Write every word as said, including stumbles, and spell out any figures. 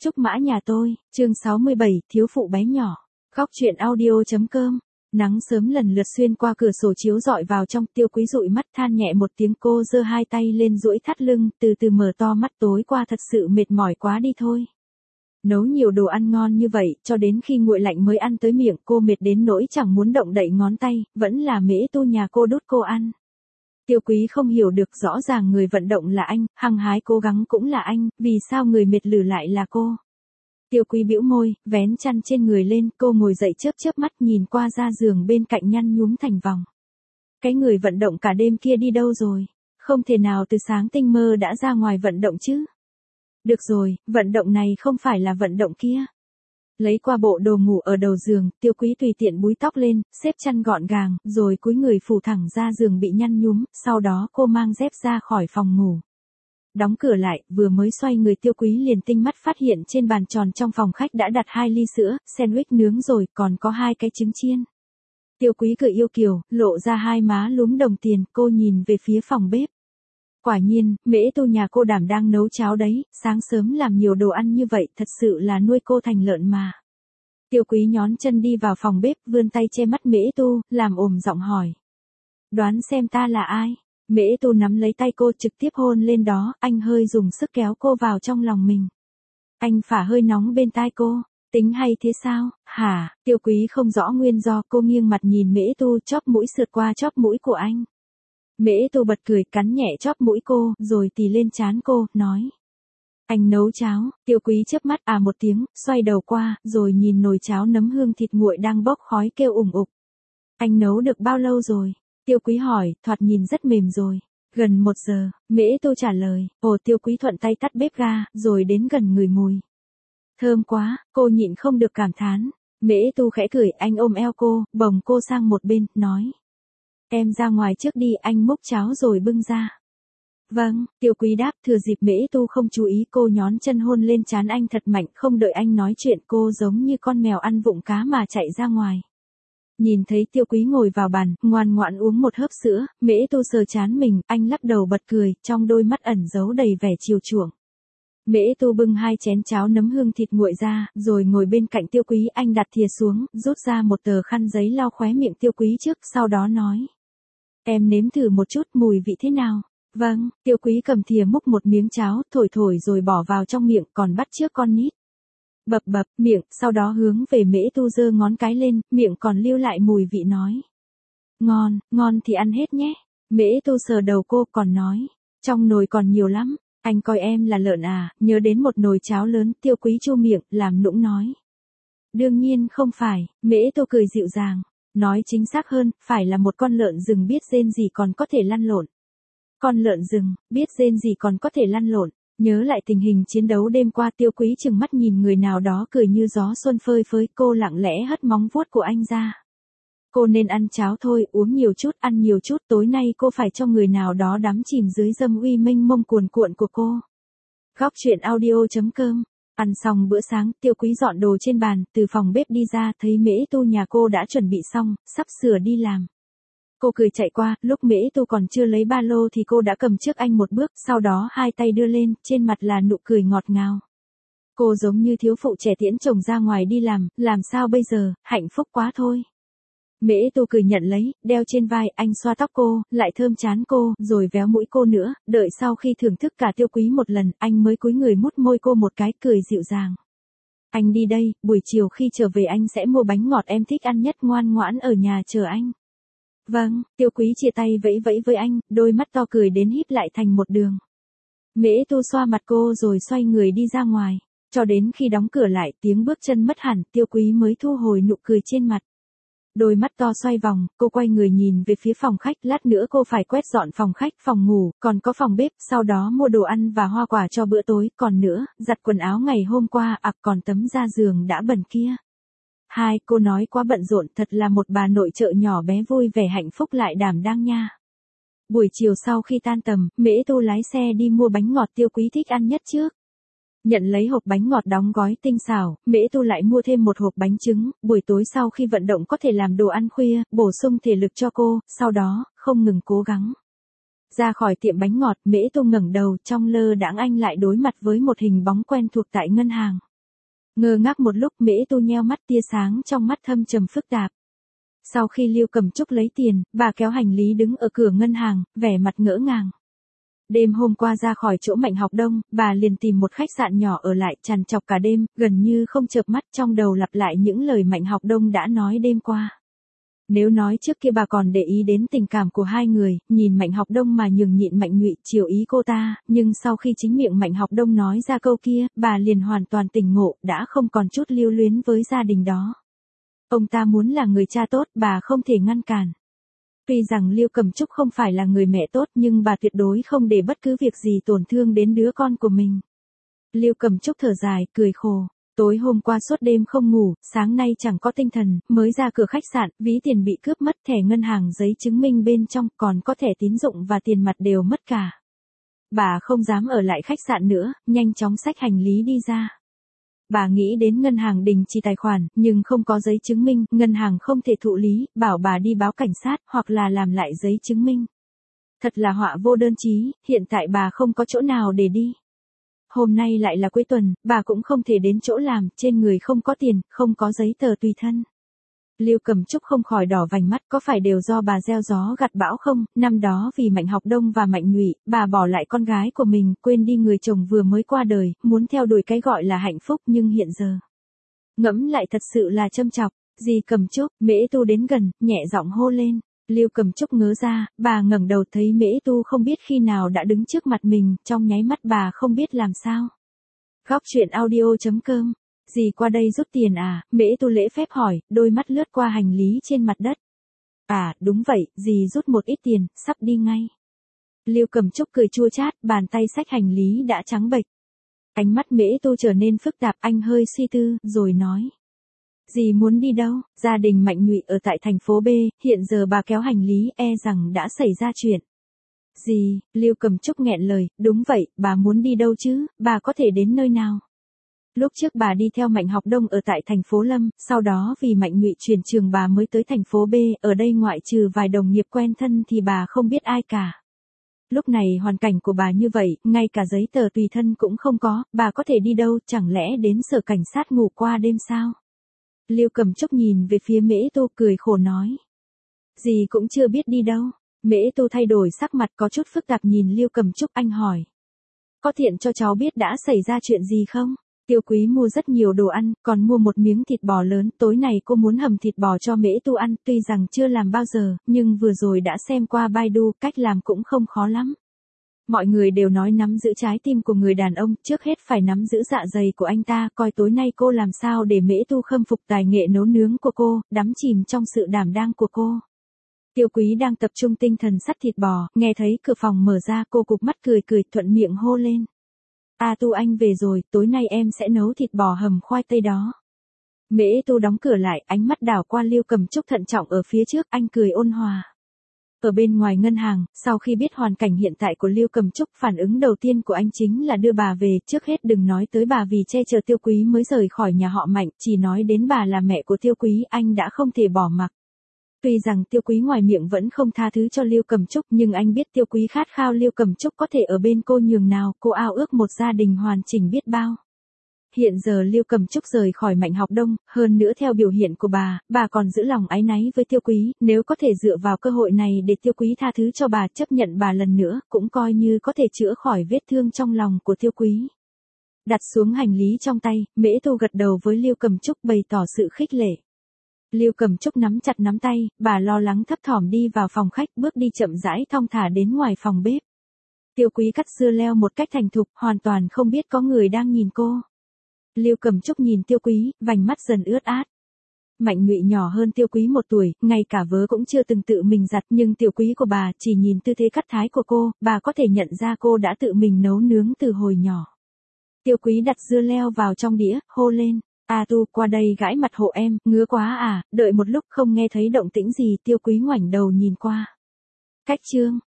Trúc Mã nhà tôi, chương sáu mươi bảy, thiếu phụ bé nhỏ. Góc truyện audio.com. Nắng sớm lần lượt xuyên qua cửa sổ chiếu rọi vào trong, Tiêu Quý dụi mắt than nhẹ một tiếng, cô giơ hai tay lên duỗi thắt lưng, từ từ mở to mắt, tối qua thật sự mệt mỏi quá đi thôi. Nấu nhiều đồ ăn ngon như vậy, cho đến khi nguội lạnh mới ăn tới miệng, cô mệt đến nỗi chẳng muốn động đậy ngón tay, vẫn là Mễ Tu nhà cô đút cô ăn. Tiêu Quý không hiểu được, rõ ràng người vận động là anh, hăng hái cố gắng cũng là anh, vì sao người mệt lử lại là cô? Tiêu Quý bĩu môi, vén chăn trên người lên, cô ngồi dậy chớp chớp mắt nhìn qua ra giường bên cạnh nhăn nhúm thành vòng. Cái người vận động cả đêm kia đi đâu rồi? Không thể nào từ sáng tinh mơ đã ra ngoài vận động chứ? Được rồi, vận động này không phải là vận động kia. Lấy qua bộ đồ ngủ ở đầu giường, Tiêu Quý tùy tiện búi tóc lên, xếp chăn gọn gàng, rồi cúi người phủ thẳng ra giường bị nhăn nhúm, sau đó cô mang dép ra khỏi phòng ngủ. Đóng cửa lại, vừa mới xoay người Tiêu Quý liền tinh mắt phát hiện trên bàn tròn trong phòng khách đã đặt hai ly sữa, sandwich nướng rồi, còn có hai cái trứng chiên. Tiêu Quý cười yêu kiều, lộ ra hai má lúm đồng tiền, cô nhìn về phía phòng bếp. Quả nhiên, Mễ Tu nhà cô đảm đang nấu cháo đấy, sáng sớm làm nhiều đồ ăn như vậy, thật sự là nuôi cô thành lợn mà. Tiêu Quý nhón chân đi vào phòng bếp, vươn tay che mắt Mễ Tu, làm ồm giọng hỏi. Đoán xem ta là ai? Mễ Tu nắm lấy tay cô trực tiếp hôn lên đó, anh hơi dùng sức kéo cô vào trong lòng mình. Anh phả hơi nóng bên tai cô. Tính hay thế sao, hả? Tiêu Quý không rõ nguyên do, cô nghiêng mặt nhìn Mễ Tu, chóp mũi sượt qua chóp mũi của anh. Mễ Tu bật cười, cắn nhẹ chóp mũi cô, rồi tì lên trán cô, nói. Anh nấu cháo. Tiêu Quý chớp mắt à một tiếng, xoay đầu qua, rồi nhìn nồi cháo nấm hương thịt nguội đang bốc khói kêu ủng ục. Anh nấu được bao lâu rồi? Tiêu Quý hỏi, thoạt nhìn rất mềm rồi. Gần một giờ, Mễ Tu trả lời. Ồ, Tiêu Quý thuận tay tắt bếp ga, rồi đến gần ngửi mùi. Thơm quá, cô nhịn không được cảm thán. Mễ Tu khẽ cười, anh ôm eo cô, bồng cô sang một bên, nói. Em ra ngoài trước đi, anh múc cháo rồi bưng ra. Vâng, Tiêu Quý đáp, thừa dịp Mễ Tu không chú ý, cô nhón chân hôn lên trán anh thật mạnh, không đợi anh nói chuyện, cô giống như con mèo ăn vụng cá mà chạy ra ngoài. Nhìn thấy Tiêu Quý ngồi vào bàn, ngoan ngoãn uống một hớp sữa, Mễ Tu sờ trán mình, anh lắc đầu bật cười, trong đôi mắt ẩn giấu đầy vẻ chiều chuộng. Mễ Tu bưng hai chén cháo nấm hương thịt nguội ra, rồi ngồi bên cạnh Tiêu Quý, anh đặt thìa xuống, rút ra một tờ khăn giấy lau khóe miệng Tiêu Quý trước, sau đó nói. Em nếm thử một chút, mùi vị thế nào? Vâng, Tiêu Quý cầm thìa múc một miếng cháo, thổi thổi rồi bỏ vào trong miệng, còn bắt chước con nít. Bập bập, miệng, sau đó hướng về Mễ Tu giơ ngón cái lên, miệng còn lưu lại mùi vị nói. Ngon, ngon thì ăn hết nhé. Mễ Tu sờ đầu cô còn nói. Trong nồi còn nhiều lắm, anh coi em là lợn à, nhớ đến một nồi cháo lớn, Tiêu Quý chu miệng, làm nũng nói. Đương nhiên không phải, Mễ Tu cười dịu dàng. Nói chính xác hơn, phải là một con lợn rừng biết rên gì còn có thể lăn lộn. Con lợn rừng, biết rên gì còn có thể lăn lộn. Nhớ lại tình hình chiến đấu đêm qua, Tiêu Quý chừng mắt nhìn người nào đó cười như gió xuân phơi phới, cô lặng lẽ hất móng vuốt của anh ra. Cô nên ăn cháo thôi, uống nhiều chút, ăn nhiều chút, tối nay cô phải cho người nào đó đắm chìm dưới dâm uy mênh mông cuồn cuộn của cô. Góc truyện audio.com. Ăn xong bữa sáng, Tiêu Quý dọn đồ trên bàn, từ phòng bếp đi ra, thấy Mễ Tu nhà cô đã chuẩn bị xong, sắp sửa đi làm. Cô cười chạy qua, lúc Mễ Tu còn chưa lấy ba lô thì cô đã cầm trước anh một bước, sau đó hai tay đưa lên, trên mặt là nụ cười ngọt ngào. Cô giống như thiếu phụ trẻ tiễn chồng ra ngoài đi làm, làm sao bây giờ, hạnh phúc quá thôi. Mễ Tu cười nhận lấy, đeo trên vai, anh xoa tóc cô, lại thơm trán cô, rồi véo mũi cô nữa, đợi sau khi thưởng thức cả Tiêu Quý một lần, anh mới cúi người mút môi cô một cái, cười dịu dàng. Anh đi đây, buổi chiều khi trở về anh sẽ mua bánh ngọt em thích ăn nhất, ngoan ngoãn ở nhà chờ anh. Vâng, Tiêu Quý chia tay vẫy vẫy với anh, đôi mắt to cười đến híp lại thành một đường. Mễ Tu xoa mặt cô rồi xoay người đi ra ngoài, cho đến khi đóng cửa lại, tiếng bước chân mất hẳn, Tiêu Quý mới thu hồi nụ cười trên mặt. Đôi mắt to xoay vòng, cô quay người nhìn về phía phòng khách, lát nữa cô phải quét dọn phòng khách, phòng ngủ, còn có phòng bếp, sau đó mua đồ ăn và hoa quả cho bữa tối, còn nữa, giặt quần áo ngày hôm qua, ặc còn tấm da giường đã bẩn kia. Hai, cô nói quá bận rộn, thật là một bà nội trợ nhỏ bé vui vẻ hạnh phúc lại đảm đang nha. Buổi chiều sau khi tan tầm, Mễ Tu lái xe đi mua bánh ngọt Tiêu Quý thích ăn nhất trước. Nhận lấy hộp bánh ngọt đóng gói tinh xảo, Mễ Tu lại mua thêm một hộp bánh trứng, buổi tối sau khi vận động có thể làm đồ ăn khuya, bổ sung thể lực cho cô, sau đó, không ngừng cố gắng. Ra khỏi tiệm bánh ngọt, Mễ Tu ngẩng đầu, trong lơ đãng anh lại đối mặt với một hình bóng quen thuộc tại ngân hàng. Ngơ ngác một lúc Mễ Tu nheo mắt, tia sáng trong mắt thâm trầm phức tạp. Sau khi Lưu Cẩm Trúc lấy tiền, bà kéo hành lý đứng ở cửa ngân hàng, vẻ mặt ngỡ ngàng. Đêm hôm qua ra khỏi chỗ Mạnh Học Đông, bà liền tìm một khách sạn nhỏ ở lại, trằn trọc cả đêm, gần như không chợp mắt, trong đầu lặp lại những lời Mạnh Học Đông đã nói đêm qua. Nếu nói trước kia bà còn để ý đến tình cảm của hai người, nhìn Mạnh Học Đông mà nhường nhịn Mạnh Nhụy chiều ý cô ta, nhưng sau khi chính miệng Mạnh Học Đông nói ra câu kia, bà liền hoàn toàn tỉnh ngộ, đã không còn chút lưu luyến với gia đình đó. Ông ta muốn là người cha tốt, bà không thể ngăn cản. Tuy rằng Lưu Cẩm Trúc không phải là người mẹ tốt nhưng bà tuyệt đối không để bất cứ việc gì tổn thương đến đứa con của mình. Lưu Cẩm Trúc thở dài, cười khổ. Tối hôm qua suốt đêm không ngủ, sáng nay chẳng có tinh thần, mới ra cửa khách sạn, ví tiền bị cướp mất, thẻ ngân hàng giấy chứng minh bên trong, còn có thẻ tín dụng và tiền mặt đều mất cả. Bà không dám ở lại khách sạn nữa, nhanh chóng xách hành lý đi ra. Bà nghĩ đến ngân hàng đình chỉ tài khoản, nhưng không có giấy chứng minh, ngân hàng không thể thụ lý, bảo bà đi báo cảnh sát, hoặc là làm lại giấy chứng minh. Thật là họa vô đơn chí, hiện tại bà không có chỗ nào để đi. Hôm nay lại là cuối tuần, bà cũng không thể đến chỗ làm, trên người không có tiền, không có giấy tờ tùy thân. Lưu Cẩm Trúc không khỏi đỏ vành mắt, có phải đều do bà gieo gió gặt bão không? Năm đó vì Mạnh Học Đông và Mạnh Nhụy, bà bỏ lại con gái của mình, quên đi người chồng vừa mới qua đời, muốn theo đuổi cái gọi là hạnh phúc, nhưng hiện giờ ngẫm lại thật sự là châm chọc. Dì Cẩm Trúc, Mễ Tu đến gần, nhẹ giọng hô lên. Lưu Cẩm Trúc ngớ ra, bà ngẩng đầu thấy Mễ Tu không biết khi nào đã đứng trước mặt mình, trong nháy mắt bà không biết làm sao. Góc truyện audio chấm com. Dì qua đây rút tiền à? Mễ Tu lễ phép hỏi, đôi mắt lướt qua hành lý trên mặt đất. À, đúng vậy, dì rút một ít tiền, sắp đi ngay. Lưu Cẩm Trúc cười chua chát, bàn tay xách hành lý đã trắng bệch. Ánh mắt Mễ Tu trở nên phức tạp, anh hơi suy tư, rồi nói. Dì muốn đi đâu? Gia đình Mạnh Nhụy ở tại thành phố B, hiện giờ bà kéo hành lý e rằng đã xảy ra chuyện. Dì, Lưu Cẩm Trúc nghẹn lời, đúng vậy, bà muốn đi đâu chứ, bà có thể đến nơi nào? Lúc trước bà đi theo Mạnh Học Đông ở tại thành phố Lâm, sau đó vì Mạnh Nhụy chuyển trường bà mới tới thành phố B, ở đây ngoại trừ vài đồng nghiệp quen thân thì bà không biết ai cả. Lúc này hoàn cảnh của bà như vậy, ngay cả giấy tờ tùy thân cũng không có, bà có thể đi đâu, chẳng lẽ đến sở cảnh sát ngủ qua đêm sao? Lưu Cẩm Trúc nhìn về phía Mễ Tu cười khổ nói. Dì cũng chưa biết đi đâu. Mễ Tu thay đổi sắc mặt có chút phức tạp nhìn Lưu Cẩm Trúc, anh hỏi. Có tiện cho cháu biết đã xảy ra chuyện gì không? Tiêu Quý mua rất nhiều đồ ăn, còn mua một miếng thịt bò lớn, tối nay cô muốn hầm thịt bò cho Mễ Tu ăn, tuy rằng chưa làm bao giờ, nhưng vừa rồi đã xem qua Baidu, cách làm cũng không khó lắm. Mọi người đều nói nắm giữ trái tim của người đàn ông, trước hết phải nắm giữ dạ dày của anh ta, coi tối nay cô làm sao để Mễ Tu khâm phục tài nghệ nấu nướng của cô, đắm chìm trong sự đảm đang của cô. Tiêu Quý đang tập trung tinh thần sắt thịt bò, nghe thấy cửa phòng mở ra, cô cụp mắt cười cười, thuận miệng hô lên. A Tu anh về rồi, tối nay em sẽ nấu thịt bò hầm khoai tây đó. Mễ Tu đóng cửa lại, ánh mắt đảo qua Lưu Cẩm Trúc thận trọng ở phía trước, anh cười ôn hòa. Ở bên ngoài ngân hàng, sau khi biết hoàn cảnh hiện tại của Lưu Cẩm Trúc, phản ứng đầu tiên của anh chính là đưa bà về, trước hết đừng nói tới bà vì che chở Tiêu Quý mới rời khỏi nhà họ Mạnh, chỉ nói đến bà là mẹ của Tiêu Quý, anh đã không thể bỏ mặc. Tuy rằng Tiêu Quý ngoài miệng vẫn không tha thứ cho Lưu Cẩm Trúc, nhưng anh biết Tiêu Quý khát khao Lưu Cẩm Trúc có thể ở bên cô nhường nào, cô ao ước một gia đình hoàn chỉnh biết bao. Hiện giờ Lưu Cẩm Trúc rời khỏi Mạnh Học Đông, hơn nữa theo biểu hiện của bà, bà còn giữ lòng áy náy với Tiêu Quý, nếu có thể dựa vào cơ hội này để Tiêu Quý tha thứ cho bà, chấp nhận bà lần nữa, cũng coi như có thể chữa khỏi vết thương trong lòng của Tiêu Quý. Đặt xuống hành lý trong tay, Mễ Tu gật đầu với Lưu Cẩm Trúc bày tỏ sự khích lệ. Lưu Cẩm Trúc nắm chặt nắm tay, bà lo lắng thấp thỏm đi vào phòng khách, bước đi chậm rãi thong thả đến ngoài phòng bếp. Tiêu Quý cắt dưa leo một cách thành thục, hoàn toàn không biết có người đang nhìn cô. Lưu Cẩm Trúc nhìn Tiêu Quý, vành mắt dần ướt át. Mạnh Nhụy nhỏ hơn Tiêu Quý một tuổi, ngay cả vớ cũng chưa từng tự mình giặt, nhưng Tiểu Quý của bà chỉ nhìn tư thế cắt thái của cô, bà có thể nhận ra cô đã tự mình nấu nướng từ hồi nhỏ. Tiêu Quý đặt dưa leo vào trong đĩa, hô lên. A Tu qua đây gãi mặt hộ em, ngứa quá à, đợi một lúc không nghe thấy động tĩnh gì, Tiêu Quý ngoảnh đầu nhìn qua. Cách chương,